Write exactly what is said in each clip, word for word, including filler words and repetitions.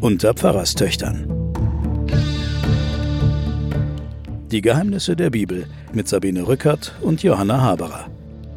Unter Pfarrerstöchtern. Die Geheimnisse der Bibel mit Sabine Rückert und Johanna Haberer.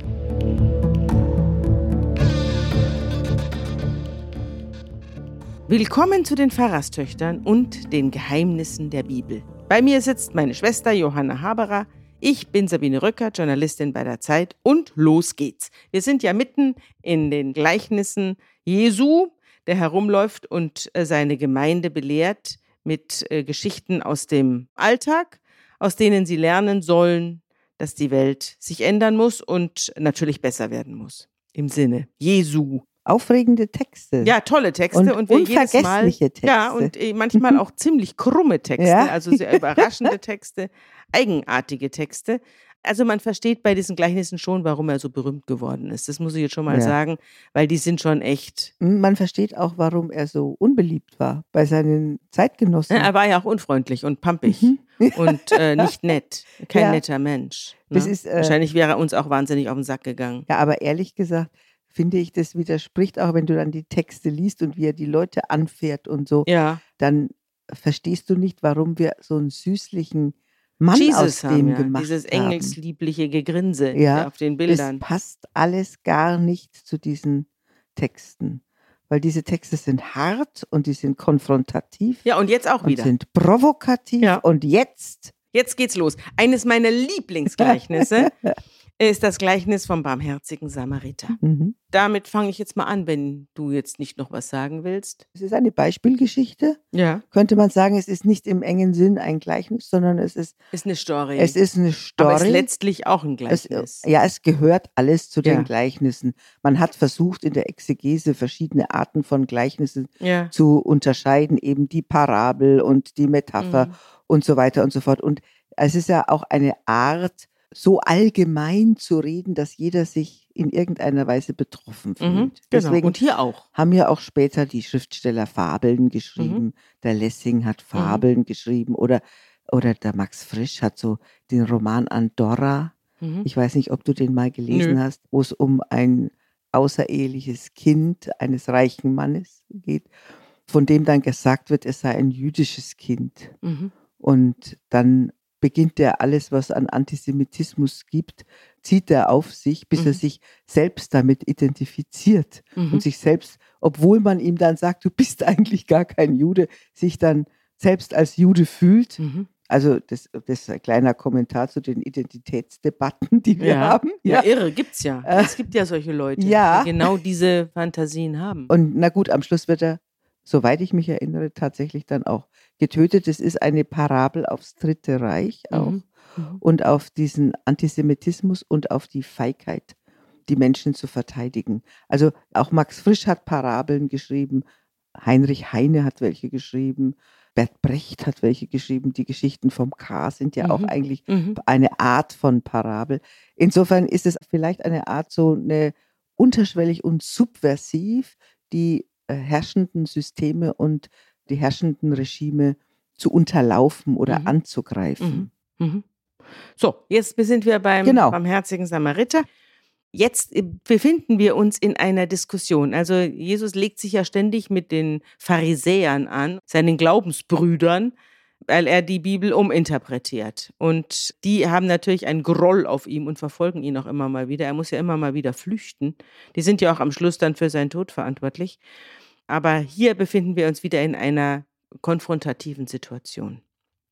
Willkommen zu den Pfarrerstöchtern und den Geheimnissen der Bibel. Bei mir sitzt meine Schwester Johanna Haberer. Ich bin Sabine Rückert, Journalistin bei der Zeit, und los geht's. Wir sind ja mitten in den Gleichnissen Jesu, der herumläuft und seine Gemeinde belehrt mit Geschichten aus dem Alltag, aus denen sie lernen sollen, dass die Welt sich ändern muss und natürlich besser werden muss. Im Sinne Jesu. Aufregende Texte. Ja, tolle Texte. Und, und wir unvergessliche jedes Mal, Texte. Ja, und manchmal auch ziemlich krumme Texte, Ja. also sehr überraschende Texte, eigenartige Texte. Also man versteht bei diesen Gleichnissen schon, warum er so berühmt geworden ist. Das muss ich jetzt schon mal Ja. sagen, weil die sind schon echt... Man versteht auch, warum er so unbeliebt war bei seinen Zeitgenossen. Er war ja auch unfreundlich und pampig Mhm. und äh, nicht nett. Kein Ja. netter Mensch. Ne? Das ist, äh, Wahrscheinlich wäre er uns auch wahnsinnig auf den Sack gegangen. Ja, aber ehrlich gesagt, finde ich, das widerspricht auch, wenn du dann die Texte liest und wie er die Leute anfährt und so, Ja. dann verstehst du nicht, warum wir so einen süßlichen Mann Jesus aus haben dem ja, gemacht dieses haben. engelsliebliche Gegrinse Ja, auf den Das Bildern. passt alles gar nicht zu diesen Texten. Weil diese Texte sind hart und die sind konfrontativ Ja, und jetzt auch und wieder. sind provokativ. Ja. Und jetzt Jetzt geht's los. Eines meiner Lieblingsgleichnisse ist das Gleichnis vom barmherzigen Samariter. mhm. Damit fange ich jetzt mal an, wenn du jetzt nicht noch was sagen willst. Es ist eine Beispielgeschichte. Ja. Könnte man sagen, es ist nicht im engen Sinn ein Gleichnis, sondern es ist, Ist eine Story. es ist eine aber ist Story. letztlich auch ein Es, Gleichnis. ja, es gehört alles zu den Ja. Gleichnissen. Man hat versucht, in der Exegese verschiedene Arten von Gleichnissen Ja. zu unterscheiden, eben die Parabel und die Metapher Mhm. und so weiter und so fort. Und es ist ja auch eine Art, so allgemein zu reden, dass jeder sich in irgendeiner Weise betroffen fühlt. Mhm. Genau. Deswegen Und hier auch. haben ja auch später die Schriftsteller Fabeln geschrieben. Mhm. Der Lessing hat Fabeln geschrieben oder, oder der Max Frisch hat so den Roman Andorra. Mhm. Ich weiß nicht, ob du den mal gelesen Nö. hast, wo es um ein außereheliches Kind eines reichen Mannes geht, von dem dann gesagt wird, es sei ein jüdisches Kind. Mhm. Und dann beginnt er alles, was an Antisemitismus gibt, zieht er auf sich, bis Mhm. er sich selbst damit identifiziert Mhm. und sich selbst, obwohl man ihm dann sagt, du bist eigentlich gar kein Jude, sich dann selbst als Jude fühlt. Mhm. Also das, das ist ein kleiner Kommentar zu den Identitätsdebatten, die wir Ja. haben. Ja, irre, gibt's ja. Äh, Es gibt ja solche Leute, ja. die genau diese Fantasien haben. Und na gut, am Schluss wird er, soweit ich mich erinnere, tatsächlich dann auch getötet. Es ist eine Parabel aufs Dritte Reich auch Mhm. Mhm. und auf diesen Antisemitismus und auf die Feigheit, die Menschen zu verteidigen. Also auch Max Frisch hat Parabeln geschrieben, Heinrich Heine hat welche geschrieben, Bert Brecht hat welche geschrieben. Die Geschichten vom K. sind ja auch Mhm. eigentlich Mhm. eine Art von Parabel. Insofern ist es vielleicht eine Art so eine unterschwellig und subversiv, die äh, herrschenden Systeme und die herrschenden Regime zu unterlaufen oder Mhm. anzugreifen. Mhm. Mhm. So, jetzt sind wir beim Genau. barmherzigen Samariter. Jetzt äh, befinden wir uns in einer Diskussion. Also Jesus legt sich ja ständig mit den Pharisäern an, seinen Glaubensbrüdern, weil er die Bibel uminterpretiert. Und die haben natürlich einen Groll auf ihm und verfolgen ihn auch immer mal wieder. Er muss ja immer mal wieder flüchten. Die sind ja auch am Schluss dann für seinen Tod verantwortlich. Aber hier befinden wir uns wieder in einer konfrontativen Situation.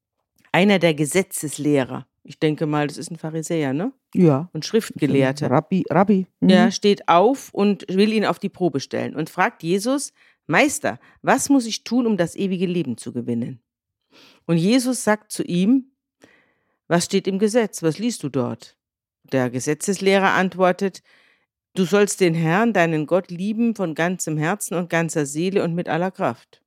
Einer der Gesetzeslehrer, ich denke mal, das ist ein Pharisäer, ne? Ja. Und Schriftgelehrter, Rabbi, Rabbi. Mhm. ja, steht auf und will ihn auf die Probe stellen und fragt Jesus: Meister, was muss ich tun, um das ewige Leben zu gewinnen? Und Jesus sagt zu ihm: Was steht im Gesetz? Was liest du dort? Der Gesetzeslehrer antwortet: Du sollst den Herrn, deinen Gott, lieben von ganzem Herzen und ganzer Seele und mit aller Kraft.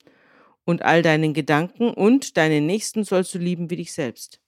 Und all deinen Gedanken und deinen Nächsten sollst du lieben wie dich selbst.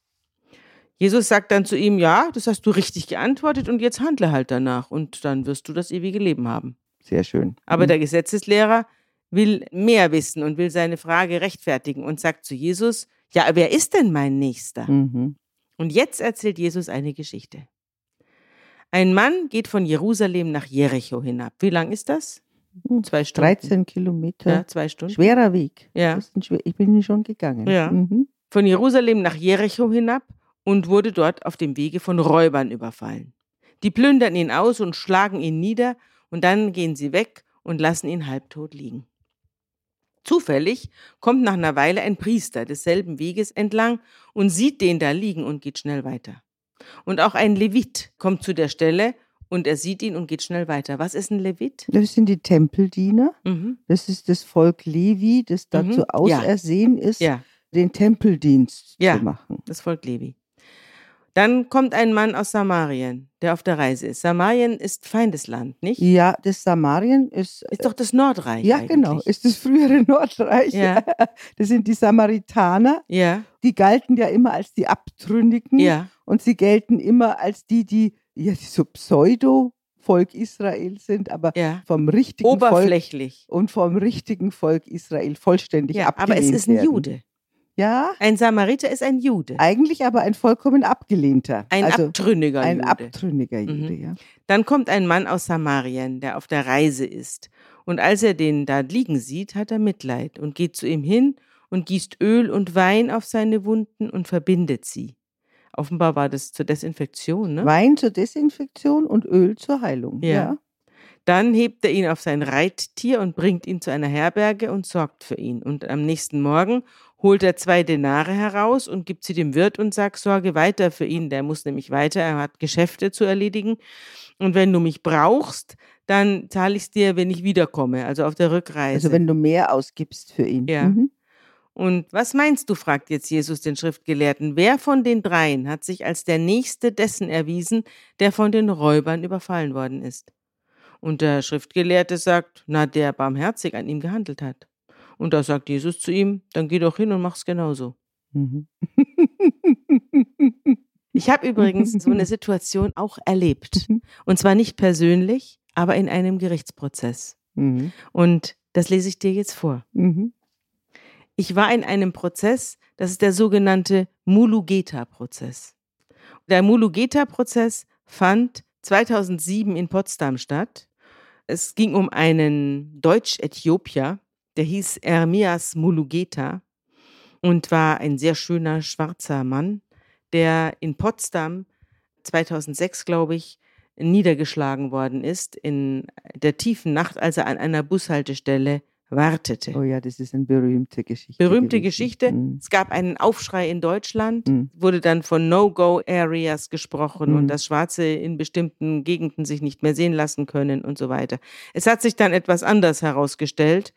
Jesus sagt dann zu ihm: Ja, das hast du richtig geantwortet und jetzt handle halt danach und dann wirst du das ewige Leben haben. Sehr schön. Aber Mhm. der Gesetzeslehrer will mehr wissen und will seine Frage rechtfertigen und sagt zu Jesus: Ja, wer ist denn mein Nächster? Mhm. Und jetzt erzählt Jesus eine Geschichte. Ein Mann geht von Jerusalem nach Jericho hinab. Wie lang ist das? Zwei Stunden. dreizehn Kilometer. Ja, zwei Stunden. Schwerer Weg. Ja. Das ist ein schwer, ich bin schon gegangen. Ja. Mhm. Von Jerusalem nach Jericho hinab und wurde dort auf dem Wege von Räubern überfallen. Die plündern ihn aus und schlagen ihn nieder und dann gehen sie weg und lassen ihn halbtot liegen. Zufällig kommt nach einer Weile ein Priester desselben Weges entlang und sieht den da liegen und geht schnell weiter. Und auch ein Levit kommt zu der Stelle und er sieht ihn und geht schnell weiter. Was ist ein Levit? Das sind die Tempeldiener. Mhm. Das ist das Volk Levi, das dazu Mhm. ausersehen ist, Ja, den Tempeldienst Ja. zu machen. das Volk Levi. Dann kommt ein Mann aus Samarien, der auf der Reise ist. Samarien ist Feindesland, nicht? Ja, das Samarien ist. Ist doch das Nordreich Ja, eigentlich. genau, ist das frühere Nordreich. Ja. Das sind die Samaritaner. Ja, Die galten ja immer als die Abtrünnigen. ja, Und sie gelten immer als die, die ja so Pseudo-Volk Israel sind, aber ja. vom richtigen Volk Oberflächlich. und vom richtigen Volk Israel vollständig Ja, abgelehnt aber es ist ein werden. Jude. Ja, Ein Samariter ist ein Jude. eigentlich aber ein vollkommen abgelehnter. Ein also abtrünniger ein Jude. abtrünniger Jude, Mhm. ja. Dann kommt ein Mann aus Samarien, der auf der Reise ist. Und als er den da liegen sieht, hat er Mitleid und geht zu ihm hin und gießt Öl und Wein auf seine Wunden und verbindet sie. Offenbar war das zur Desinfektion, ne? Wein zur Desinfektion und Öl zur Heilung. Ja. Ja. Dann hebt er ihn auf sein Reittier und bringt ihn zu einer Herberge und sorgt für ihn. Und am nächsten Morgen holt er zwei Denare heraus und gibt sie dem Wirt und sagt, sorge weiter für ihn, der muss nämlich weiter, er hat Geschäfte zu erledigen. Und wenn du mich brauchst, dann zahle ich es dir, wenn ich wiederkomme, also auf der Rückreise. Also wenn du mehr ausgibst für ihn. Ja. Mhm. Und was meinst du, fragt jetzt Jesus den Schriftgelehrten, wer von den dreien hat sich als der Nächste dessen erwiesen, der von den Räubern überfallen worden ist? Und der Schriftgelehrte sagt, na, der barmherzig an ihm gehandelt hat. Und da sagt Jesus zu ihm, dann geh doch hin und mach's genauso. Mhm. Ich habe übrigens so eine Situation auch erlebt. Und zwar nicht persönlich, aber in einem Gerichtsprozess. Mhm. Und das lese ich dir jetzt vor. Mhm. Ich war in einem Prozess, das ist der sogenannte Mulugeta-Prozess. Der Mulugeta-Prozess fand zweitausendsieben in Potsdam statt. Es ging um einen Deutsch-Äthiopier, der hieß Ermias Mulugeta und war ein sehr schöner schwarzer Mann, der in Potsdam zweitausendsechs, glaube ich, niedergeschlagen worden ist in der tiefen Nacht, als er an einer Bushaltestelle wartete. Oh ja, das ist eine berühmte Geschichte. Berühmte gewesen. Geschichte. Mhm. Es gab einen Aufschrei in Deutschland, Mhm. wurde dann von No-Go-Areas gesprochen Mhm. und dass Schwarze in bestimmten Gegenden sich nicht mehr sehen lassen können und so weiter. Es hat sich dann etwas anders herausgestellt,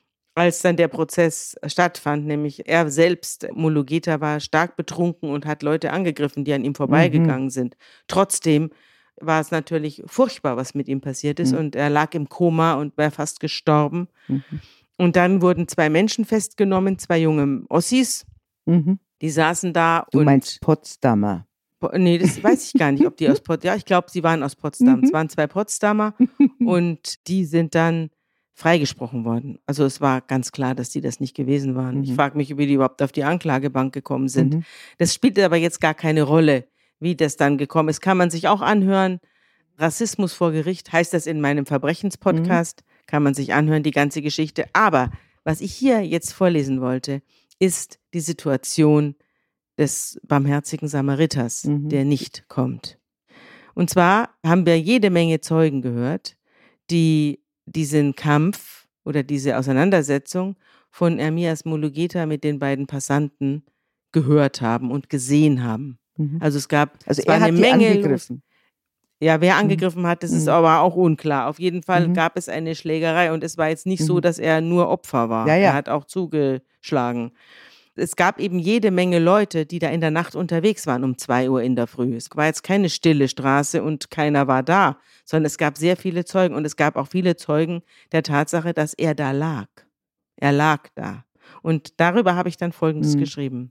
als dann der Prozess stattfand, nämlich er selbst, Mulugeta, war stark betrunken und hat Leute angegriffen, die an ihm vorbeigegangen Mhm. sind. Trotzdem war es natürlich furchtbar, was mit ihm passiert ist Mhm. und er lag im Koma und wäre fast gestorben. Mhm. Und dann wurden zwei Menschen festgenommen, zwei junge Ossis, Mhm. die saßen da Du und meinst Potsdamer. Po- nee, das weiß ich gar nicht, ob die aus Potsdam, ja, ich glaube, sie waren aus Potsdam. Mhm. Es waren zwei Potsdamer und die sind dann freigesprochen worden. Also es war ganz klar, dass die das nicht gewesen waren. Mhm. Ich frage mich, wie die überhaupt auf die Anklagebank gekommen sind. Mhm. Das spielt aber jetzt gar keine Rolle, wie das dann gekommen ist. Kann man sich auch anhören. Rassismus vor Gericht heißt das in meinem Verbrechenspodcast. Kann man sich anhören, die ganze Geschichte. Aber was ich hier jetzt vorlesen wollte, ist die Situation des barmherzigen Samariters, Mhm. der nicht kommt. Und zwar haben wir jede Menge Zeugen gehört, die diesen Kampf oder diese Auseinandersetzung von Ermias Mulugeta mit den beiden Passanten gehört haben und gesehen haben. Mhm. Also es gab Also es war er hat eine die Menge angegriffen. Ja, wer angegriffen hat, das ist Mhm. aber auch unklar. Auf jeden Fall Mhm. gab es eine Schlägerei und es war jetzt nicht so, Mhm. dass er nur Opfer war. Ja, ja. Er hat auch zugeschlagen. Es gab eben jede Menge Leute, die da in der Nacht unterwegs waren um zwei Uhr in der Früh. Es war jetzt keine stille Straße und keiner war da, sondern es gab sehr viele Zeugen und es gab auch viele Zeugen der Tatsache, dass er da lag. Er lag da. Und darüber habe ich dann Folgendes Mhm. geschrieben.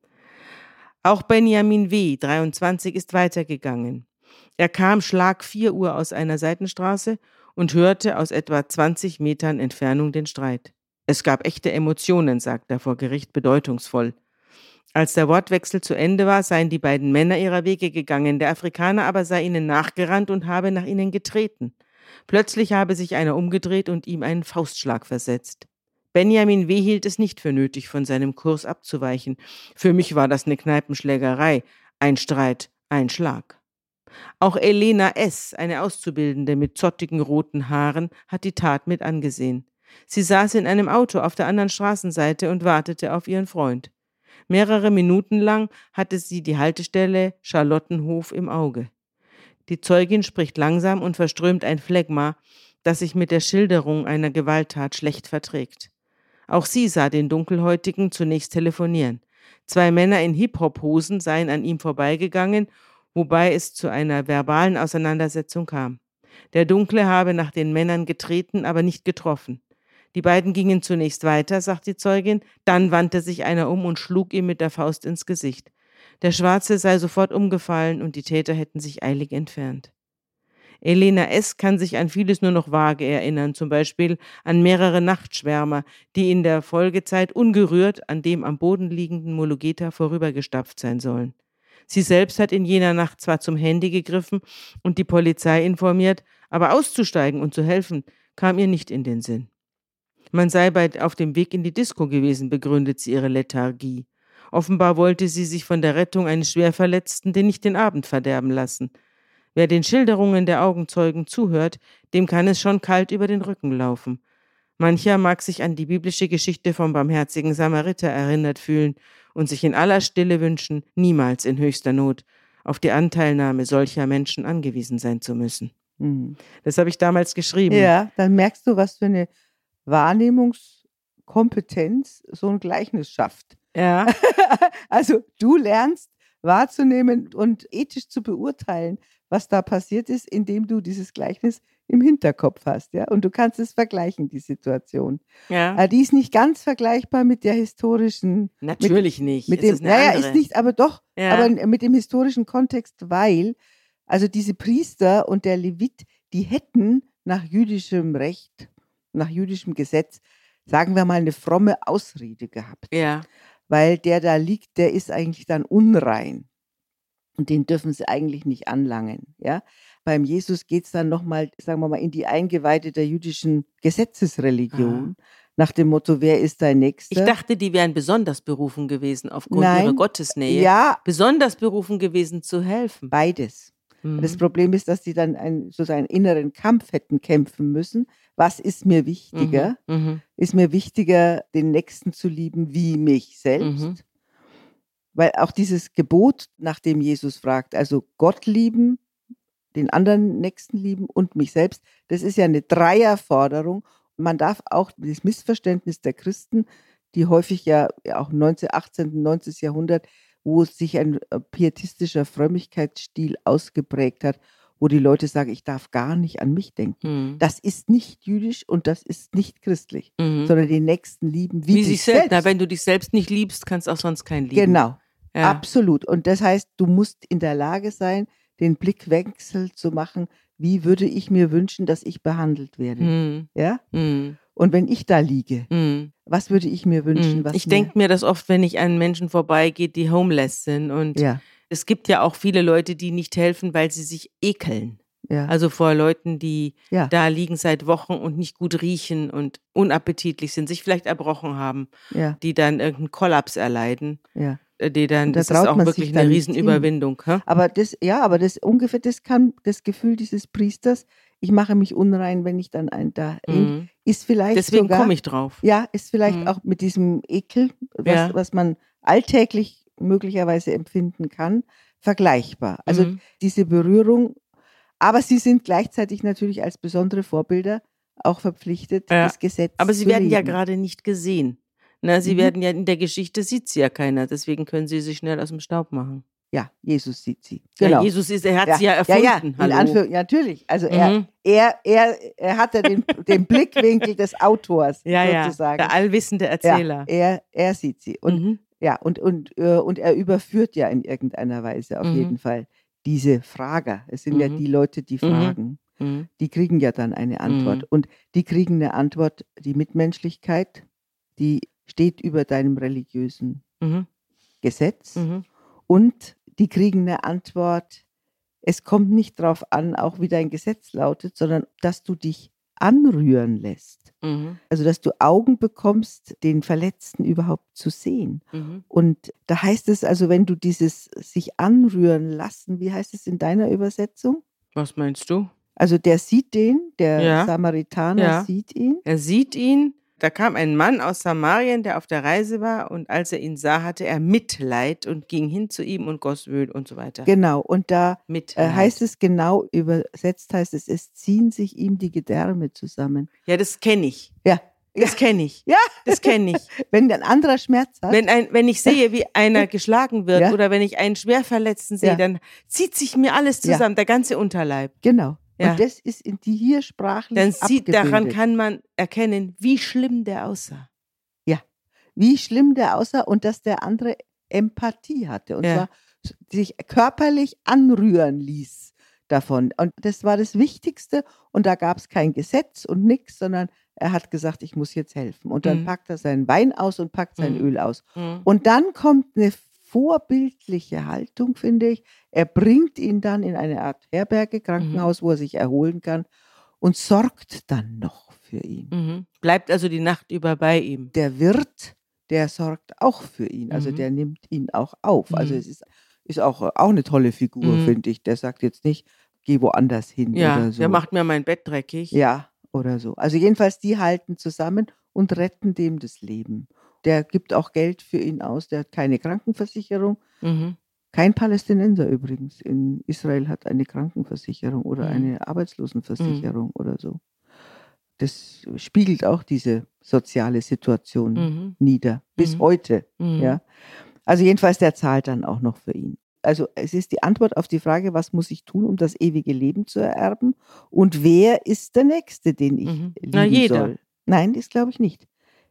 Auch Benjamin W., dreiundzwanzig, ist weitergegangen. Er kam Schlag vier Uhr aus einer Seitenstraße und hörte aus etwa zwanzig Metern Entfernung den Streit. Es gab echte Emotionen, sagt er vor Gericht bedeutungsvoll. Als der Wortwechsel zu Ende war, seien die beiden Männer ihrer Wege gegangen, der Afrikaner aber sei ihnen nachgerannt und habe nach ihnen getreten. Plötzlich habe sich einer umgedreht und ihm einen Faustschlag versetzt. Benjamin W. hielt es nicht für nötig, von seinem Kurs abzuweichen. Für mich war das eine Kneipenschlägerei, ein Streit, ein Schlag. Auch Elena S., eine Auszubildende mit zottigen roten Haaren, hat die Tat mit angesehen. Sie saß in einem Auto auf der anderen Straßenseite und wartete auf ihren Freund. Mehrere Minuten lang hatte sie die Haltestelle Charlottenhof im Auge. Die Zeugin spricht langsam und verströmt ein Phlegma, das sich mit der Schilderung einer Gewalttat schlecht verträgt. Auch sie sah den Dunkelhäutigen zunächst telefonieren. Zwei Männer in Hip-Hop-Hosen seien an ihm vorbeigegangen, wobei es zu einer verbalen Auseinandersetzung kam. Der Dunkle habe nach den Männern getreten, aber nicht getroffen. Die beiden gingen zunächst weiter, sagt die Zeugin, dann wandte sich einer um und schlug ihm mit der Faust ins Gesicht. Der Schwarze sei sofort umgefallen und die Täter hätten sich eilig entfernt. Elena S. kann sich an vieles nur noch vage erinnern, zum Beispiel an mehrere Nachtschwärmer, die in der Folgezeit ungerührt an dem am Boden liegenden Mulugeta vorübergestapft sein sollen. Sie selbst hat in jener Nacht zwar zum Handy gegriffen und die Polizei informiert, aber auszusteigen und zu helfen, kam ihr nicht in den Sinn. Man sei bald auf dem Weg in die Disco gewesen, begründet sie ihre Lethargie. Offenbar wollte sie sich von der Rettung eines Schwerverletzten den nicht den Abend verderben lassen. Wer den Schilderungen der Augenzeugen zuhört, dem kann es schon kalt über den Rücken laufen. Mancher mag sich an die biblische Geschichte vom barmherzigen Samariter erinnert fühlen und sich in aller Stille wünschen, niemals in höchster Not auf die Anteilnahme solcher Menschen angewiesen sein zu müssen. Mhm. Das habe ich damals geschrieben. Ja, dann merkst du, was für eine Wahrnehmungskompetenz so ein Gleichnis schafft. Ja. Also du lernst wahrzunehmen und ethisch zu beurteilen, was da passiert ist, indem du dieses Gleichnis im Hinterkopf hast, ja, und du kannst es vergleichen, die Situation. Ja. Äh, die ist nicht ganz vergleichbar mit der historischen. Natürlich mit, nicht. Mit es dem, ist eine naja, andere. ist nicht, aber doch, Ja. aber mit dem historischen Kontext, weil also diese Priester und der Levit, die hätten nach jüdischem Recht, nach jüdischem Gesetz, sagen wir mal, eine fromme Ausrede gehabt. Ja. Weil der da liegt, der ist eigentlich dann unrein. Und den dürfen sie eigentlich nicht anlangen. Ja? Beim Jesus geht es dann nochmal, sagen wir mal, in die Eingeweide der jüdischen Gesetzesreligion. Aha. Nach dem Motto, wer ist dein Nächster? Ich dachte, die wären besonders berufen gewesen, aufgrund Nein. ihrer Gottesnähe. Ja. Besonders berufen gewesen zu helfen. Beides. Mhm. Das Problem ist, dass die dann einen, sozusagen einen inneren Kampf hätten kämpfen müssen. Was ist mir wichtiger? Mhm. Mhm. Ist mir wichtiger, den Nächsten zu lieben wie mich selbst? Mhm. Weil auch dieses Gebot, nach dem Jesus fragt, also Gott lieben, den anderen Nächsten lieben und mich selbst, das ist ja eine Dreierforderung. Man darf auch das Missverständnis der Christen, die häufig ja auch im neunzehnten, achtzehnten, neunzehnten Jahrhundert, wo sich ein pietistischer Frömmigkeitsstil ausgeprägt hat, wo die Leute sagen, ich darf gar nicht an mich denken. Mhm. Das ist nicht jüdisch und das ist nicht christlich, mhm. sondern den Nächsten lieben wie, wie sich selbst. selbst. Na, wenn du dich selbst nicht liebst, kannst auch sonst keinen lieben. Genau, ja. Absolut. Und das heißt, du musst in der Lage sein, den Blickwechsel zu machen, wie würde ich mir wünschen, dass ich behandelt werde. Mhm. Ja? Mhm. Und wenn ich da liege, mhm. was würde ich mir wünschen? Mhm. Was ich denke mir das oft, wenn ich an Menschen vorbeigehe, die homeless sind. Und ja. es gibt ja auch viele Leute, die nicht helfen, weil sie sich ekeln. Ja. Also vor Leuten, die ja. da liegen seit Wochen und nicht gut riechen und unappetitlich sind, sich vielleicht erbrochen haben, ja. die dann irgendeinen Kollaps erleiden. Ja. Die dann, da das ist auch wirklich eine Riesenüberwindung. Hä? Aber das, ja, aber das ungefähr, das kann das Gefühl dieses Priesters, ich mache mich unrein, wenn ich dann ein da mhm. ist vielleicht Deswegen sogar, komme ich drauf. Ja, ist vielleicht mhm. auch mit diesem Ekel, was, ja. was man alltäglich möglicherweise empfinden kann, vergleichbar. Also mhm. diese Berührung, aber sie sind gleichzeitig natürlich als besondere Vorbilder auch verpflichtet, ja. das Gesetz zu Aber sie leben. werden ja gerade nicht gesehen. Na, sie Mhm. werden ja, in der Geschichte sieht sie ja keiner, deswegen können sie sich schnell aus dem Staub machen. Ja, Jesus sieht sie. Genau. Ja, Jesus ist, er hat ja. sie ja erfunden. Ja, ja, in Hallo. Anführung, natürlich. Also er, Mhm. er, er, er hatte den, den Blickwinkel des Autors ja, sozusagen. Ja, der allwissende Erzähler. Ja, er, er sieht sie. Und, mhm. ja, und, und, und er überführt ja in irgendeiner Weise auf mhm. jeden Fall diese Frager. Es sind mhm. ja die Leute, die fragen. Mhm. Die kriegen ja dann eine Antwort. Mhm. Und die kriegen eine Antwort, die Mitmenschlichkeit, die steht über deinem religiösen mhm. Gesetz. Mhm. Und die kriegen eine Antwort, es kommt nicht darauf an, auch wie dein Gesetz lautet, sondern dass du dich anrühren lässt. Mhm. Also, dass du Augen bekommst, den Verletzten überhaupt zu sehen. Mhm. Und da heißt es also, wenn du dieses sich anrühren lassen, wie heißt es in deiner Übersetzung? Was meinst du? Also, der sieht den, der Ja. Samaritaner Ja. sieht ihn. Er sieht ihn. Da kam ein Mann aus Samarien, der auf der Reise war, und als er ihn sah, hatte er Mitleid und ging hin zu ihm und goss Öl und so weiter. Genau, und da äh, Mitleid. heißt es genau, übersetzt heißt es, es ziehen sich ihm die Gedärme zusammen. Ja, das kenne ich. Ja, Das kenne ich. ja. Das kenne ich. Wenn ein anderer Schmerz hat. Wenn, ein, wenn ich sehe, wie einer geschlagen wird Ja. oder wenn ich einen Schwerverletzten sehe, Ja. dann zieht sich mir alles Ja. zusammen, der ganze Unterleib. Genau. Ja. Und das ist in die hier sprachlich Dann sieht, daran abgebildet. kann man erkennen, wie schlimm der aussah. Wie schlimm der aussah und dass der andere Empathie hatte. Und Ja. zwar sich körperlich anrühren ließ davon. Und das war das Wichtigste. Und da gab es kein Gesetz und nichts, sondern er hat gesagt, ich muss jetzt helfen. Und dann Mhm. packt er seinen Wein aus und packt sein Mhm. Öl aus. Mhm. Und dann kommt eine vorbildliche Haltung, finde ich. Er bringt ihn dann in eine Art Herberge, Krankenhaus, wo er sich erholen kann und sorgt dann noch für ihn. Mhm. Bleibt also die Nacht über bei ihm. Der Wirt, der sorgt auch für ihn. Also Mhm. der nimmt ihn auch auf. Also Mhm. es ist, ist auch, auch eine tolle Figur, Mhm. finde ich. Der sagt jetzt nicht, geh woanders hin Ja, oder so. der macht mir mein Bett dreckig. Ja, oder so. Also jedenfalls, die halten zusammen und retten dem das Leben. Der gibt auch Geld für ihn aus. Der hat keine Krankenversicherung. Mhm. Kein Palästinenser übrigens in Israel hat eine Krankenversicherung oder Mhm. eine Arbeitslosenversicherung oder so. Das spiegelt auch diese soziale Situation Mhm. nieder, bis Mhm. heute. Mhm. Ja. Also jedenfalls, der zahlt dann auch noch für ihn. Also es ist die Antwort auf die Frage, was muss ich tun, um das ewige Leben zu ererben? Und wer ist der Nächste, den ich Mhm. lieben Na, jeder. soll? Nein, das glaube ich nicht.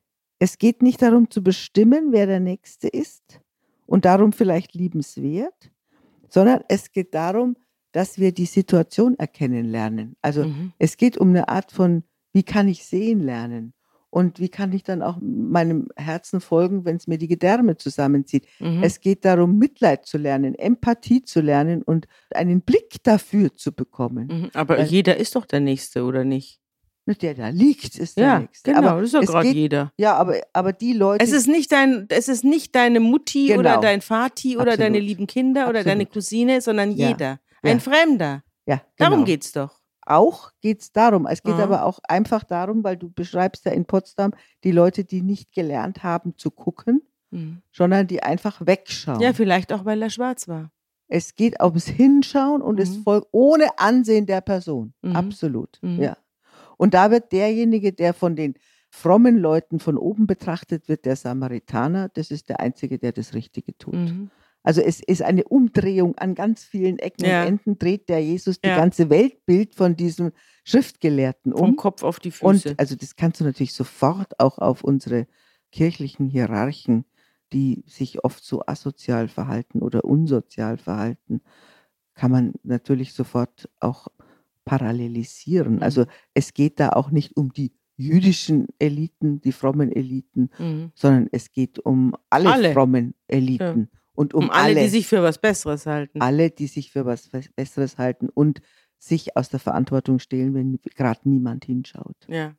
Es geht nicht darum zu bestimmen, wer der Nächste ist und darum vielleicht liebenswert, sondern es geht darum, dass wir die Situation erkennen lernen. Also Mhm. es geht um eine Art von, wie kann ich sehen lernen? Und wie kann ich dann auch meinem Herzen folgen, wenn es mir die Gedärme zusammenzieht? Mhm. Es geht darum, Mitleid zu lernen, Empathie zu lernen und einen Blick dafür zu bekommen. Mhm. Aber Weil- jeder ist doch der Nächste, oder nicht? Nicht der da liegt, ist der Ja, Nächste. genau, Aber das ist doch es gerade geht- jeder. Ja, aber, aber die Leute. Es ist nicht dein, es ist nicht deine Mutti Genau. oder dein Vati oder Absolut. deine lieben Kinder oder deine Absolut. Cousine, sondern Ja. jeder. Ja. Ein Fremder. ja, Darum genau. geht's doch. Auch geht es darum. Es geht Mhm. aber auch einfach darum, weil du beschreibst ja in Potsdam die Leute, die nicht gelernt haben zu gucken, Mhm. sondern die einfach wegschauen. Ja, vielleicht auch, weil er schwarz war. Es geht ums Hinschauen und es Mhm. folgt ohne Ansehen der Person. Mhm. Absolut. Mhm. Ja. Und da wird derjenige, der von den frommen Leuten von oben betrachtet wird, der Samaritaner, das ist der Einzige, der das Richtige tut. Mhm. Also es ist eine Umdrehung an ganz vielen Ecken Ja. und Enden, dreht der Jesus die Ja. ganze Weltbild von diesem Schriftgelehrten Vom um. Kopf auf die Füße. Und also das kannst du natürlich sofort auch auf unsere kirchlichen Hierarchen, die sich oft so asozial verhalten oder unsozial verhalten, kann man natürlich sofort auch parallelisieren. Mhm. Also es geht da auch nicht um die jüdischen Eliten, die frommen Eliten, Mhm. sondern es geht um alle, Alle. frommen Eliten und um, Um alle, die sich für was Besseres halten. alle, die sich für was Besseres halten und sich aus der Verantwortung stehlen, wenn gerade niemand hinschaut. Ja.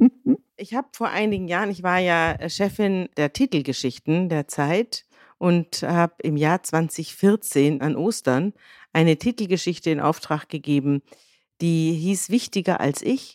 Ich habe vor einigen Jahren, ich war ja Chefin der Titelgeschichten der Zeit und habe im Jahr zwanzig vierzehn an Ostern eine Titelgeschichte in Auftrag gegeben, die hieß Wichtiger als ich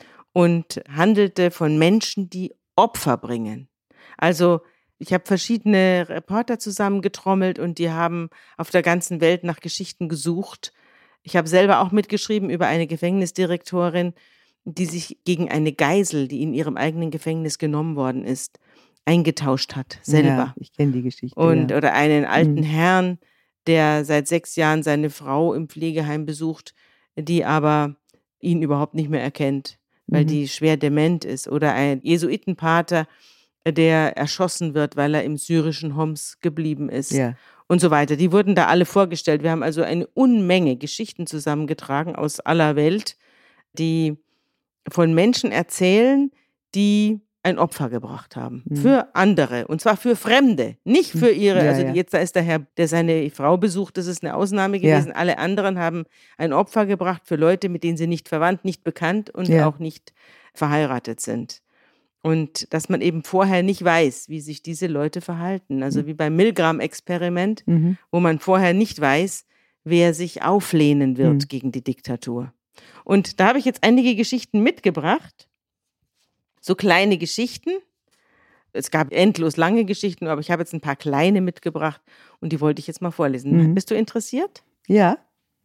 und handelte von Menschen, die Opfer bringen. Also ich habe verschiedene Reporter zusammengetrommelt und die haben auf der ganzen Welt nach Geschichten gesucht. Ich habe selber auch mitgeschrieben über eine Gefängnisdirektorin, die sich gegen eine Geisel, die in ihrem eigenen Gefängnis genommen worden ist, eingetauscht hat, selber. Ja, ich kenne die Geschichte. Und, ja. oder einen alten Mhm. Herrn, der seit sechs Jahren seine Frau im Pflegeheim besucht, die aber ihn überhaupt nicht mehr erkennt, weil Mhm. die schwer dement ist. Oder ein Jesuitenpater, der erschossen wird, weil er im syrischen Homs geblieben ist. Ja. Und so weiter. Die wurden da alle vorgestellt. Wir haben also eine Unmenge Geschichten zusammengetragen aus aller Welt, die von Menschen erzählen, die ein Opfer gebracht haben. Mhm. Für andere. Und zwar für Fremde. Nicht für ihre, Ja, also ja. jetzt da ist der Herr, der seine Frau besucht, das ist eine Ausnahme gewesen. Ja. Alle anderen haben ein Opfer gebracht für Leute, mit denen sie nicht verwandt, nicht bekannt und Ja. auch nicht verheiratet sind. Und dass man eben vorher nicht weiß, wie sich diese Leute verhalten. Also wie beim Milgram-Experiment, Mhm. wo man vorher nicht weiß, wer sich auflehnen wird Mhm. gegen die Diktatur. Und da habe ich jetzt einige Geschichten mitgebracht. So kleine Geschichten. Es gab endlos lange Geschichten, aber ich habe jetzt ein paar kleine mitgebracht und die wollte ich jetzt mal vorlesen. Mhm. Bist du interessiert? Ja.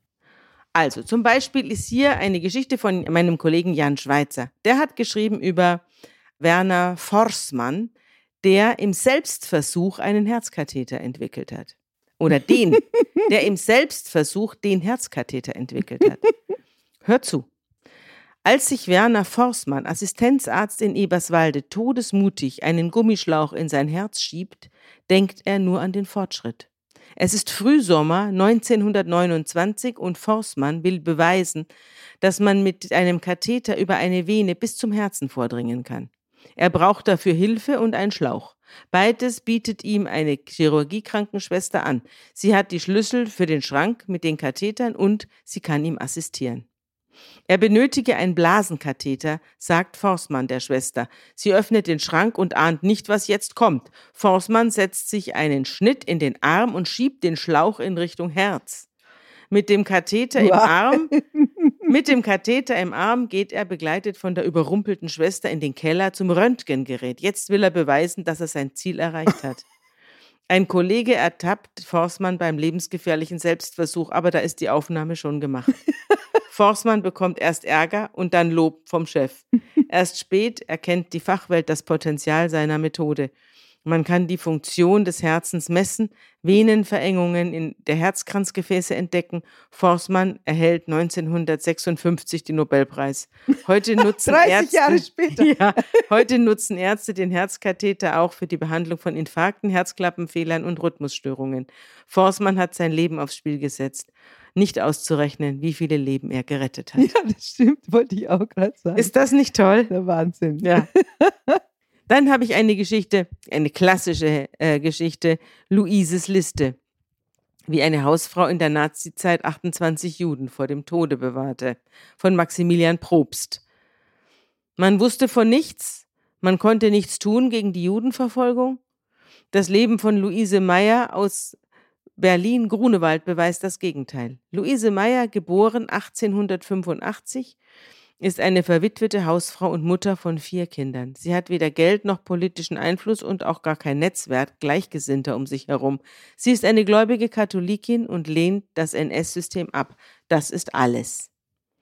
Also zum Beispiel ist hier eine Geschichte von meinem Kollegen Jan Schweitzer. Der hat geschrieben über Werner Forssmann, der im Selbstversuch einen Herzkatheter entwickelt hat. Oder den, der im Selbstversuch den Herzkatheter entwickelt hat. Hör zu. Als sich Werner Forssmann, Assistenzarzt in Eberswalde, todesmutig einen Gummischlauch in sein Herz schiebt, denkt er nur an den Fortschritt. Es ist Frühsommer neunzehnhundertneunundzwanzig und Forssmann will beweisen, dass man mit einem Katheter über eine Vene bis zum Herzen vordringen kann. Er braucht dafür Hilfe und einen Schlauch. Beides bietet ihm eine Chirurgiekrankenschwester an. Sie hat die Schlüssel für den Schrank mit den Kathetern und sie kann ihm assistieren. Er benötige einen Blasenkatheter, sagt Forssmann der Schwester. Sie öffnet den Schrank und ahnt nicht, was jetzt kommt. Forssmann setzt sich einen Schnitt in den Arm und schiebt den Schlauch in Richtung Herz. Mit dem Katheter im Arm, mit dem Katheter im Arm geht er begleitet von der überrumpelten Schwester in den Keller zum Röntgengerät. Jetzt will er beweisen, dass er sein Ziel erreicht hat. Ein Kollege ertappt Forssmann beim lebensgefährlichen Selbstversuch, aber da ist die Aufnahme schon gemacht. Forssmann bekommt erst Ärger und dann Lob vom Chef. Erst spät erkennt die Fachwelt das Potenzial seiner Methode. Man kann die Funktion des Herzens messen, Venenverengungen in der Herzkranzgefäße entdecken. Forssmann erhält neunzehnhundertsechsundfünfzig den Nobelpreis. Heute nutzen dreißig Ärzte, Jahre später. Ja, heute nutzen Ärzte den Herzkatheter auch für die Behandlung von Infarkten, Herzklappenfehlern und Rhythmusstörungen. Forssmann hat sein Leben aufs Spiel gesetzt. Nicht auszurechnen, wie viele Leben er gerettet hat. Ja, das stimmt, wollte ich auch gerade sagen. Ist das nicht toll? der Wahnsinn. Ja. Dann habe ich eine Geschichte, eine klassische äh, Geschichte, Luises Liste. Wie eine Hausfrau in der Nazizeit achtundzwanzig Juden vor dem Tode bewahrte, von Maximilian Probst. Man wusste von nichts, man konnte nichts tun gegen die Judenverfolgung. Das Leben von Luise Meyer aus Berlin-Grunewald beweist das Gegenteil. Luise Meyer, geboren achtzehnhundertfünfundachtzig, ist eine verwitwete Hausfrau und Mutter von vier Kindern. Sie hat weder Geld noch politischen Einfluss und auch gar kein Netzwerk Gleichgesinnter um sich herum. Sie ist eine gläubige Katholikin und lehnt das N S-System ab. Das ist alles.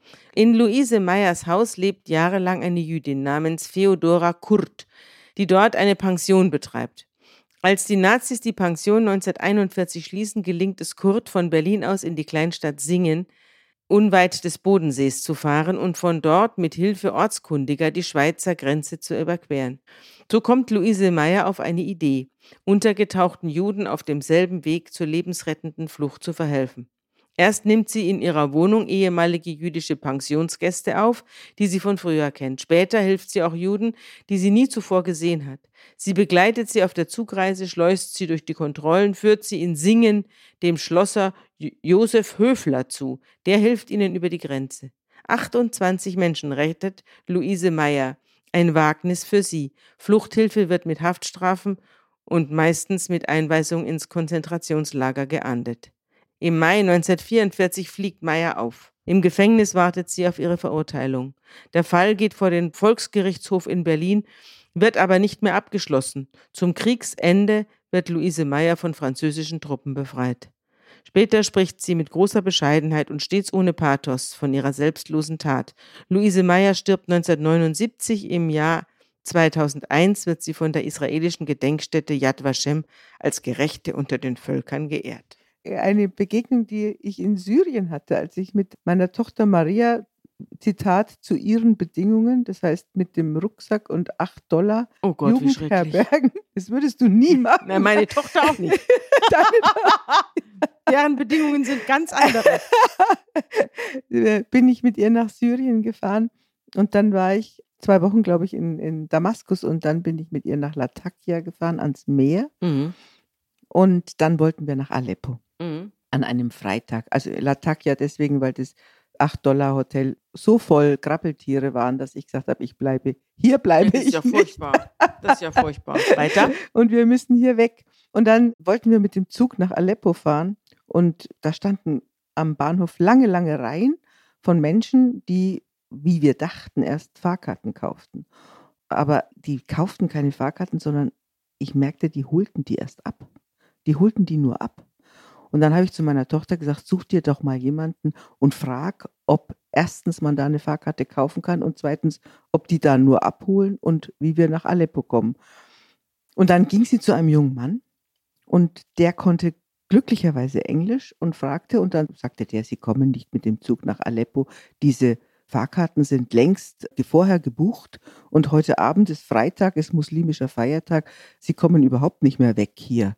In Luise Meyers Haus lebt jahrelang eine Jüdin namens Feodora Kurt, die dort eine Pension betreibt. Als die Nazis die Pension neunzehnhunderteinundvierzig schließen, gelingt es Kurt, von Berlin aus in die Kleinstadt Singen, unweit des Bodensees zu fahren und von dort mit Hilfe Ortskundiger die Schweizer Grenze zu überqueren. So kommt Luise Meyer auf eine Idee, untergetauchten Juden auf demselben Weg zur lebensrettenden Flucht zu verhelfen. Erst nimmt sie in ihrer Wohnung ehemalige jüdische Pensionsgäste auf, die sie von früher kennt. Später hilft sie auch Juden, die sie nie zuvor gesehen hat. Sie begleitet sie auf der Zugreise, schleust sie durch die Kontrollen, führt sie in Singen dem Schlosser Josef Höfler zu. Der hilft ihnen über die Grenze. achtundzwanzig Menschen rettet Luise Meyer. Ein Wagnis für sie. Fluchthilfe wird mit Haftstrafen und meistens mit Einweisung ins Konzentrationslager geahndet. Im Mai neunzehnhundertvierundvierzig fliegt Meyer auf. Im Gefängnis wartet sie auf ihre Verurteilung. Der Fall geht vor den Volksgerichtshof in Berlin, wird aber nicht mehr abgeschlossen. Zum Kriegsende wird Luise Meyer von französischen Truppen befreit. Später spricht sie mit großer Bescheidenheit und stets ohne Pathos von ihrer selbstlosen Tat. Luise Meyer stirbt neunzehnhundertneunundsiebzig. Im Jahr zweitausendeins wird sie von der israelischen Gedenkstätte Yad Vashem als Gerechte unter den Völkern geehrt. Eine Begegnung, die ich in Syrien hatte, als ich mit meiner Tochter Maria, Zitat, zu ihren Bedingungen, das heißt mit dem Rucksack und acht Dollar Oh Gott, wie schrecklich. Jugendherbergen, das würdest du nie machen. Na, meine Tochter auch nicht. Deren Bedingungen sind ganz andere. Bin ich mit ihr nach Syrien gefahren und dann war ich zwei Wochen, glaube ich, in, in Damaskus und dann bin ich mit ihr nach Latakia gefahren, ans Meer. Mhm. Und dann wollten wir nach Aleppo Mhm. an einem Freitag. Also Latakia deswegen, weil das acht Dollar Hotel so voll Krabbeltiere waren, dass ich gesagt habe, ich bleibe, hier bleibe Das ist ich ja nicht. furchtbar. Das ist ja furchtbar. Weiter? Und wir müssen hier weg. Und dann wollten wir mit dem Zug nach Aleppo fahren und da standen am Bahnhof lange, lange Reihen von Menschen, die, wie wir dachten, erst Fahrkarten kauften. Aber die kauften keine Fahrkarten, sondern ich merkte, die holten die erst ab. Die holten die nur ab. Und dann habe ich zu meiner Tochter gesagt, such dir doch mal jemanden und frag, ob erstens man da eine Fahrkarte kaufen kann und zweitens, ob die da nur abholen und wie wir nach Aleppo kommen. Und dann ging sie zu einem jungen Mann und der konnte glücklicherweise Englisch und fragte und dann sagte der, sie kommen nicht mit dem Zug nach Aleppo. Diese Fahrkarten sind längst vorher gebucht und heute Abend ist Freitag, ist muslimischer Feiertag. Sie kommen überhaupt nicht mehr weg hier.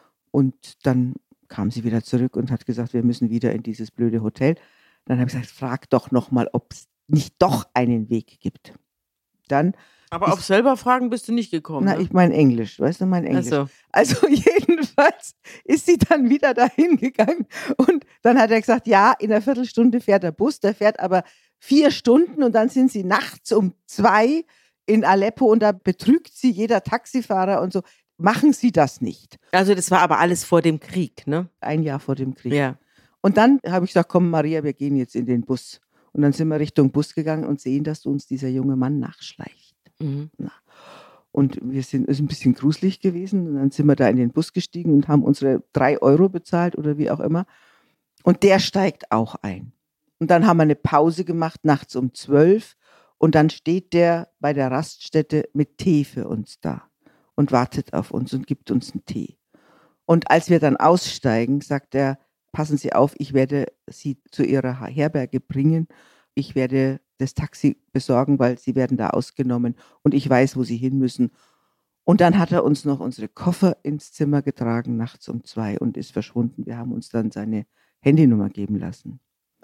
Und dann kam sie wieder zurück und hat gesagt, wir müssen wieder in dieses blöde Hotel. Dann habe ich gesagt, frag doch nochmal, ob es nicht doch einen Weg gibt. Dann Aber ist, auf selber Fragen bist du nicht gekommen. Na, ne? ich mein Englisch, weißt du, mein Englisch. Ach so. Also jedenfalls ist sie dann wieder dahin gegangen und dann hat er gesagt, ja, in einer Viertelstunde fährt der Bus, der fährt aber vier Stunden und dann sind sie nachts um zwei in Aleppo und da betrügt sie jeder Taxifahrer und so. Machen Sie das nicht. Also das war aber alles vor dem Krieg, ne? Ein Jahr vor dem Krieg. Ja. Und dann habe ich gesagt, komm Maria, wir gehen jetzt in den Bus. Und dann sind wir Richtung Bus gegangen und sehen, dass uns dieser junge Mann nachschleicht. Mhm. Na. Und wir sind, ist ein bisschen gruselig gewesen. Und dann sind wir da in den Bus gestiegen und haben unsere drei Euro bezahlt oder wie auch immer. Und der steigt auch ein. Und dann haben wir eine Pause gemacht, nachts um zwölf. Und dann steht der bei der Raststätte mit Tee für uns da und wartet auf uns und gibt uns einen Tee. Und als wir dann aussteigen, sagt er, passen Sie auf, ich werde Sie zu Ihrer Herberge bringen. Ich werde das Taxi besorgen, weil Sie werden da ausgenommen und ich weiß, wo Sie hin müssen. Und dann hat er uns noch unsere Koffer ins Zimmer getragen, nachts um zwei und ist verschwunden. Wir haben uns dann seine Handynummer geben lassen.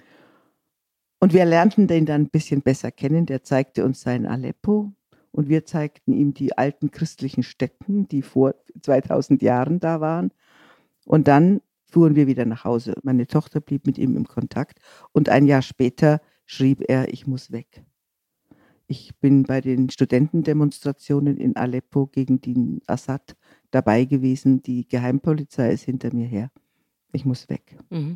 Und wir lernten den dann ein bisschen besser kennen. Der zeigte uns sein Aleppo. Und wir zeigten ihm die alten christlichen Stätten, die vor zweitausend Jahren da waren. Und dann fuhren wir wieder nach Hause. Meine Tochter blieb mit ihm im Kontakt. Und ein Jahr später schrieb er, ich muss weg. Ich bin bei den Studentendemonstrationen in Aleppo gegen den Assad dabei gewesen. Die Geheimpolizei ist hinter mir her. Ich muss weg. Mhm.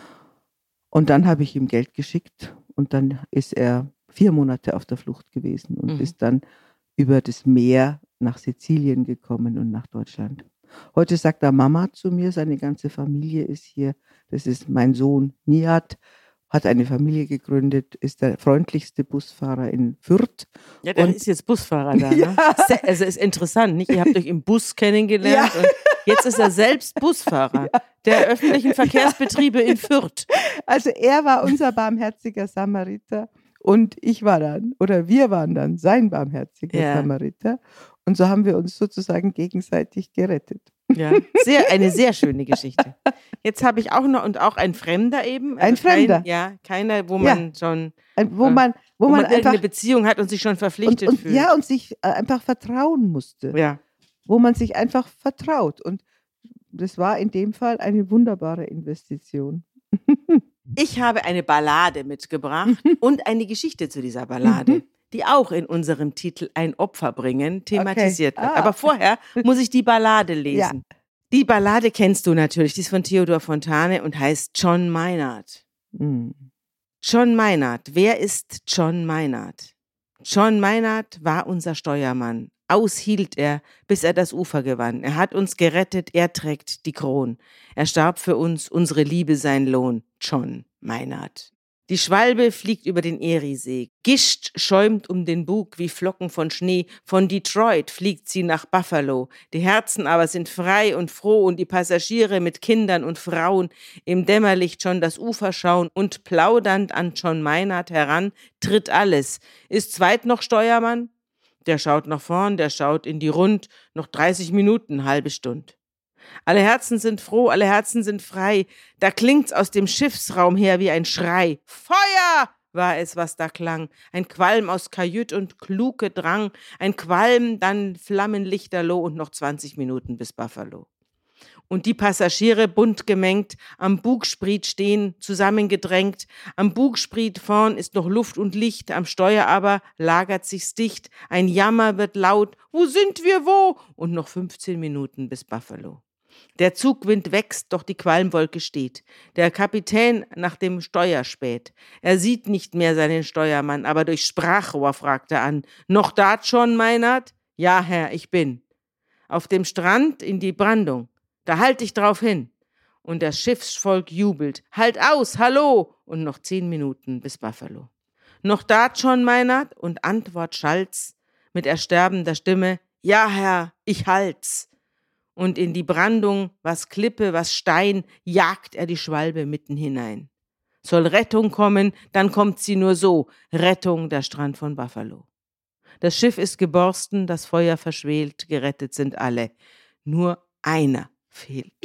Und dann habe ich ihm Geld geschickt. Und dann ist er vier Monate auf der Flucht gewesen und Mhm. ist dann über das Meer nach Sizilien gekommen und nach Deutschland. Heute sagt er Mama zu mir, seine ganze Familie ist hier. Das ist mein Sohn Nihat, hat eine Familie gegründet, ist der freundlichste Busfahrer in Fürth. Ja, der Und- ist jetzt Busfahrer da, ne? Ja. Se- Also ist interessant, nicht? Ihr habt euch im Bus kennengelernt Ja. und jetzt ist er selbst Busfahrer der öffentlichen Verkehrsbetriebe in Fürth. Also er war unser barmherziger Samariter und ich war dann, oder wir waren dann sein barmherziger Ja. Samariter. Und so haben wir uns sozusagen gegenseitig gerettet. Ja, sehr, eine sehr schöne Geschichte. Jetzt habe ich auch noch, und auch ein Fremder eben. Ein kein- Fremder? Ja, keiner, wo Ja. man schon, Ein- Wo Ja. man, wo wo man man irgendeine einfach Beziehung hat und sich schon und, verpflichtet und, fühlt. ja, und sich äh, einfach vertrauen musste. Ja. Wo man sich einfach vertraut. Und das war in dem Fall eine wunderbare Investition. Ich habe eine Ballade mitgebracht und eine Geschichte zu dieser Ballade, die auch in unserem Titel Ein Opfer bringen thematisiert Okay. wird. Ah. Aber vorher muss ich die Ballade lesen. Die Ballade kennst du natürlich, die ist von Theodor Fontane und heißt John Maynard. Mhm. John Maynard, wer ist John Maynard? John Maynard war unser Steuermann. Aushielt er, bis er das Ufer gewann. Er hat uns gerettet, er trägt die Kron. Er starb für uns, unsere Liebe sein Lohn. John Maynard. Die Schwalbe fliegt über den Eriesee. Gischt schäumt um den Bug wie Flocken von Schnee. Von Detroit fliegt sie nach Buffalo. Die Herzen aber sind frei und froh und die Passagiere mit Kindern und Frauen im Dämmerlicht schon das Ufer schauen und plaudernd an John Maynard heran tritt alles. Ist zweit noch Steuermann? Der schaut nach vorn, der schaut in die Rund. Noch dreißig Minuten, halbe Stund. Alle Herzen sind froh, alle Herzen sind frei. Da klingt's aus dem Schiffsraum her wie ein Schrei. Feuer! war es, was da klang. Ein Qualm aus Kajüt und Kluke drang. Ein Qualm, dann Flammenlichterloh und noch zwanzig Minuten bis Buffalo. Und die Passagiere bunt gemengt, am Bugspriet stehen, zusammengedrängt. Am Bugspriet vorn ist noch Luft und Licht, am Steuer aber lagert sich's dicht. Ein Jammer wird laut, wo sind wir, wo? Und noch fünfzehn Minuten bis Buffalo. Der Zugwind wächst, doch die Qualmwolke steht. Der Kapitän nach dem Steuer späht. Er sieht nicht mehr seinen Steuermann, aber durch Sprachrohr fragt er an. Noch dat schon, Meinert? Ja, Herr, ich bin. Auf dem Strand in die Brandung. Da halt ich drauf hin. Und das Schiffsvolk jubelt. Halt aus, hallo! Und noch zehn Minuten bis Buffalo. Noch dat schon, Meinert? Und Antwort schallt's mit ersterbender Stimme. Ja, Herr, ich halt's. Und in die Brandung, was Klippe, was Stein, jagt er die Schwalbe mitten hinein. Soll Rettung kommen, dann kommt sie nur so. Rettung, der Strand von Buffalo. Das Schiff ist geborsten, das Feuer verschwelt, gerettet sind alle. Nur einer fehlt.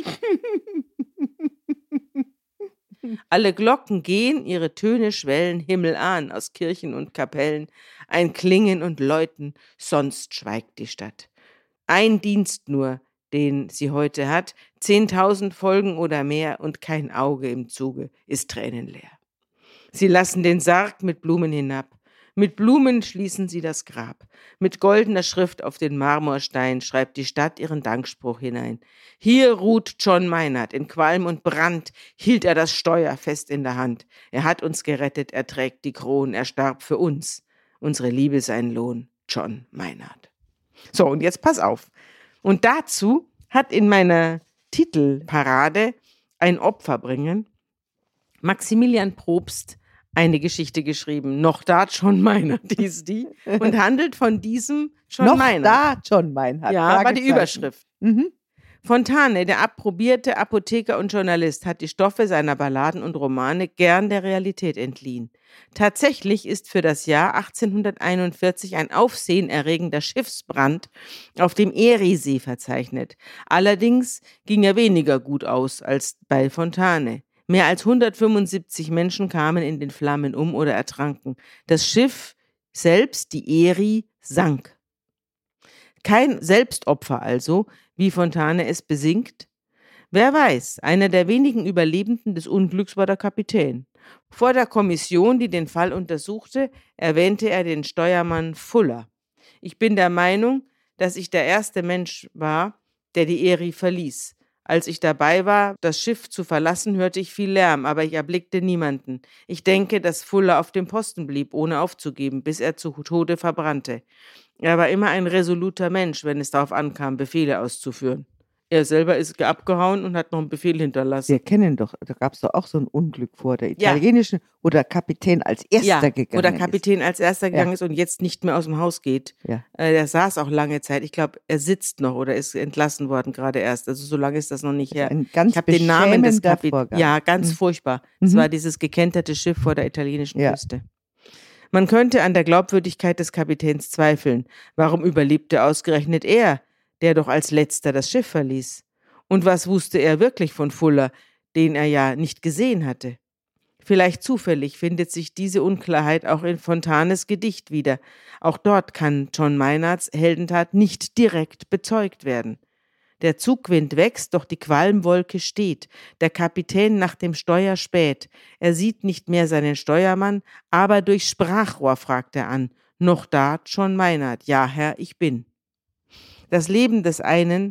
Alle Glocken gehen, ihre Töne schwellen himmelan aus Kirchen und Kapellen, ein Klingen und Läuten, sonst schweigt die Stadt. Ein Dienst nur, den sie heute hat, zehntausend Folgen oder mehr und kein Auge im Zuge ist tränenleer. Sie lassen den Sarg mit Blumen hinab, mit Blumen schließen sie das Grab, mit goldener Schrift auf den Marmorstein schreibt die Stadt ihren Dankspruch hinein. Hier ruht John Meinert, in Qualm und Brand hielt er das Steuer fest in der Hand. Er hat uns gerettet, er trägt die Kron, er starb für uns. Unsere Liebe sein Lohn, John Meinert. So, und jetzt pass auf. Und dazu hat in meiner Titelparade ein Opfer bringen Maximilian Probst eine Geschichte geschrieben. Noch da John Meinert hieß die und handelt von diesem John Noch Meinert. da John Meinert. Ja, war die Überschrift. Mhm. Fontane, der approbierte Apotheker und Journalist, hat die Stoffe seiner Balladen und Romane gern der Realität entliehen. Tatsächlich ist für das Jahr achtzehnhunderteinundvierzig ein aufsehenerregender Schiffsbrand auf dem Eriesee verzeichnet. Allerdings ging er weniger gut aus als bei Fontane. Mehr als hundertfünfundsiebzig Menschen kamen in den Flammen um oder ertranken. Das Schiff selbst, die Erie, sank. Kein Selbstopfer also, wie Fontane es besingt. Wer weiß, einer der wenigen Überlebenden des Unglücks war der Kapitän. Vor der Kommission, die den Fall untersuchte, erwähnte er den Steuermann Fuller. Ich bin der Meinung, dass ich der erste Mensch war, der die Erie verließ. Als ich dabei war, das Schiff zu verlassen, hörte ich viel Lärm, aber ich erblickte niemanden. Ich denke, dass Fuller auf dem Posten blieb, ohne aufzugeben, bis er zu Tode verbrannte. Er war immer ein resoluter Mensch, wenn es darauf ankam, Befehle auszuführen. Er selber ist abgehauen und hat noch einen Befehl hinterlassen. Wir kennen doch, da gab es doch auch so ein Unglück vor der italienischen, ja. Wo der Kapitän als erster ja, gegangen ist. Wo der Kapitän ist. als erster gegangen ja. ist und jetzt nicht mehr aus dem Haus geht. Ja. Äh, der saß auch lange Zeit. Ich glaube, er sitzt noch oder ist entlassen worden gerade erst. Also so lange ist das noch nicht her. Ein ganz ich habe den Namen des Kapitäns. Ja, ganz mhm. furchtbar. Es mhm. war dieses gekenterte Schiff vor der italienischen ja. Küste. Man könnte an der Glaubwürdigkeit des Kapitäns zweifeln. Warum überlebte ausgerechnet er, der doch als letzter das Schiff verließ? Und was wusste er wirklich von Fuller, den er ja nicht gesehen hatte? Vielleicht zufällig findet sich diese Unklarheit auch in Fontanes Gedicht wieder. Auch dort kann John Meinerts Heldentat nicht direkt bezeugt werden. Der Zugwind wächst, doch die Qualmwolke steht. Der Kapitän nach dem Steuer späht. Er sieht nicht mehr seinen Steuermann, aber durch Sprachrohr fragt er an. Noch da, John Meinert. Ja, Herr, ich bin. Das Leben des einen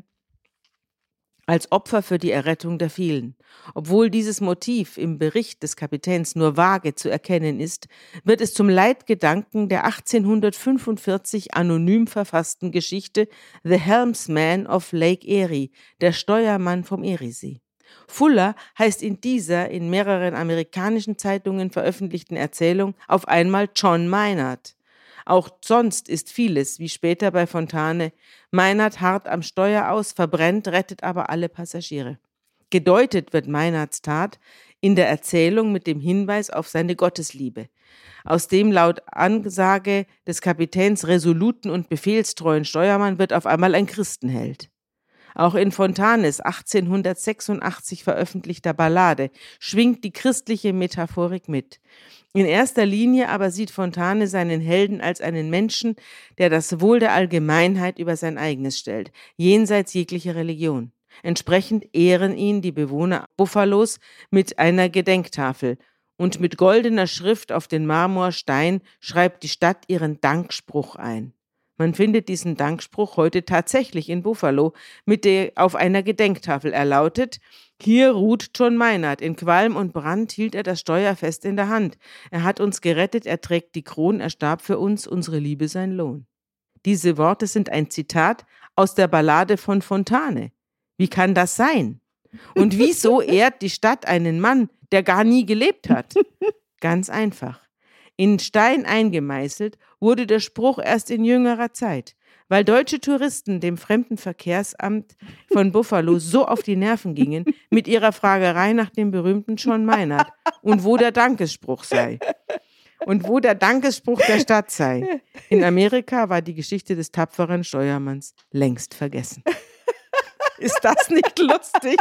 als Opfer für die Errettung der vielen. Obwohl dieses Motiv im Bericht des Kapitäns nur vage zu erkennen ist, wird es zum Leitgedanken der achtzehnhundertfünfundvierzig anonym verfassten Geschichte The Helmsman of Lake Erie, der Steuermann vom Eriesee. Fuller heißt in dieser in mehreren amerikanischen Zeitungen veröffentlichten Erzählung auf einmal John Meinert. Auch sonst ist vieles, wie später bei Fontane. Meinert harrt am Steuer aus, verbrennt, rettet aber alle Passagiere. Gedeutet wird Meinerts Tat in der Erzählung mit dem Hinweis auf seine Gottesliebe, aus dem laut Ansage des Kapitäns resoluten und befehlstreuen Steuermann wird auf einmal ein Christenheld. Auch in Fontanes achtzehnhundertsechsundachtzig veröffentlichter Ballade schwingt die christliche Metaphorik mit. In erster Linie aber sieht Fontane seinen Helden als einen Menschen, der das Wohl der Allgemeinheit über sein eigenes stellt, jenseits jeglicher Religion. Entsprechend ehren ihn die Bewohner Buffalos mit einer Gedenktafel. Und mit goldener Schrift auf den Marmorstein schreibt die Stadt ihren Dankspruch ein. Man findet diesen Dankspruch heute tatsächlich in Buffalo mit der auf einer Gedenktafel. Er lautet: Hier ruht John Maynard. In Qualm und Brand hielt er das Steuer fest in der Hand. Er hat uns gerettet, er trägt die Kron, er starb für uns, unsere Liebe sein Lohn. Diese Worte sind ein Zitat aus der Ballade von Fontane. Wie kann das sein? Und wieso ehrt die Stadt einen Mann, der gar nie gelebt hat? Ganz einfach. In Stein eingemeißelt wurde der Spruch erst in jüngerer Zeit, weil deutsche Touristen dem Fremdenverkehrsamt von Buffalo so auf die Nerven gingen mit ihrer Fragerei nach dem berühmten John Maynard und wo der Dankesspruch sei. Und wo der Dankesspruch der Stadt sei. In Amerika war die Geschichte des tapferen Steuermanns längst vergessen. Ist das nicht lustig?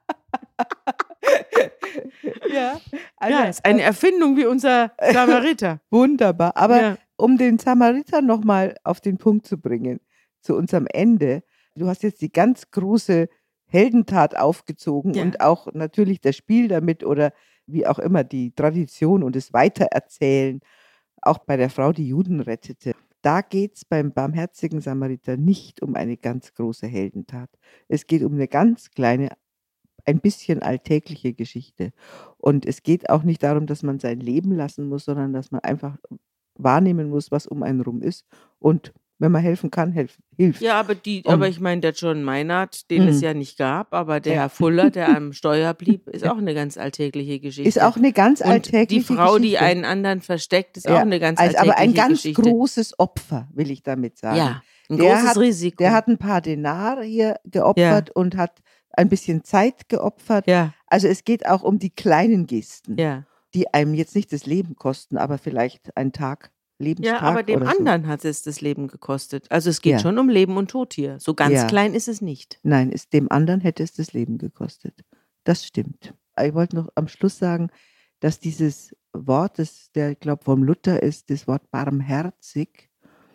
Ja, also, ja, ist eine Erfindung wie unser Samariter. Wunderbar. Aber ja. um den Samariter nochmal auf den Punkt zu bringen, zu unserem Ende, du hast jetzt die ganz große Heldentat aufgezogen ja. und auch natürlich das Spiel damit oder wie auch immer die Tradition und das Weitererzählen, auch bei der Frau, die Juden rettete. Da geht es beim barmherzigen Samariter nicht um eine ganz große Heldentat. Es geht um eine ganz kleine, ein bisschen alltägliche Geschichte. Und es geht auch nicht darum, dass man sein Leben lassen muss, sondern dass man einfach wahrnehmen muss, was um einen rum ist. Und wenn man helfen kann, helf, hilft. Ja, aber, die, aber ich meine, der John Maynard, den mm. es ja nicht gab, aber der ja. Herr Fuller, der am Steuer blieb, ist auch eine ganz alltägliche Geschichte. Ist auch eine ganz alltägliche Geschichte. Und die Frau, Geschichte. die einen anderen versteckt, ist ja. auch eine ganz also, alltägliche Geschichte. Aber ein ganz Geschichte. großes Opfer, will ich damit sagen. Ja, ein der großes hat, Risiko. Der hat ein paar Denare hier geopfert ja. und hat ein bisschen Zeit geopfert. Ja. Also es geht auch um die kleinen Gesten, ja. die einem jetzt nicht das Leben kosten, aber vielleicht einen Tag, Lebenstag. Ja, aber dem oder so. anderen hat es das Leben gekostet. Also es geht ja. schon um Leben und Tod hier. So ganz ja. klein ist es nicht. Nein, es, dem anderen hätte es das Leben gekostet. Das stimmt. Ich wollte noch am Schluss sagen, dass dieses Wort, das der, ich glaube, vom Luther ist, das Wort barmherzig,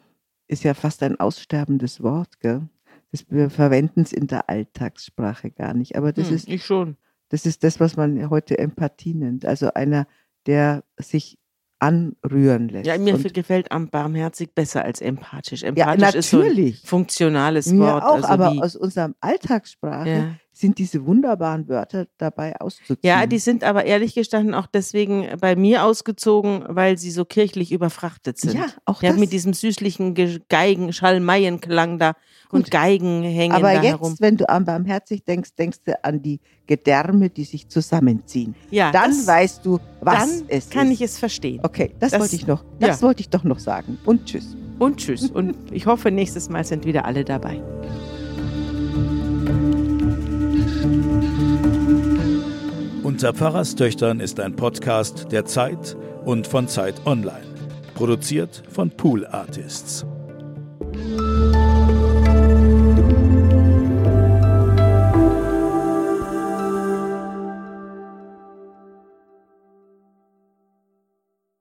ist ja fast ein aussterbendes Wort, gell? Das, wir verwenden es in der Alltagssprache gar nicht. Aber das hm, ist ich schon. Das ist das, was man heute Empathie nennt. Also einer, der sich anrühren lässt. Ja, mir und gefällt am barmherzig besser als empathisch. Empathisch ja, ist so ein funktionales mir Wort. auch, also aber wie, aus unserer Alltagssprache ja. sind diese wunderbaren Wörter dabei auszuziehen. Ja, die sind aber ehrlich gestanden auch deswegen bei mir ausgezogen, weil sie so kirchlich überfrachtet sind. Ja, auch ja, das. mit diesem süßlichen Ge- Geigen, Schalmeienklang da Gut. und Geigen hängen aber da jetzt, herum. wenn du an barmherzig denkst, denkst du an die Gedärme, die sich zusammenziehen. Ja, dann das, weißt du, was dann es ist. kann ich es verstehen. Okay, das, Das- wollte ich noch. Das ja. wollte ich doch noch sagen. Und tschüss. Und tschüss. Und ich hoffe, nächstes Mal sind wieder alle dabei. Unter Pfarrerstöchtern ist ein Podcast der Zeit und von Zeit Online. Produziert von Pool Artists.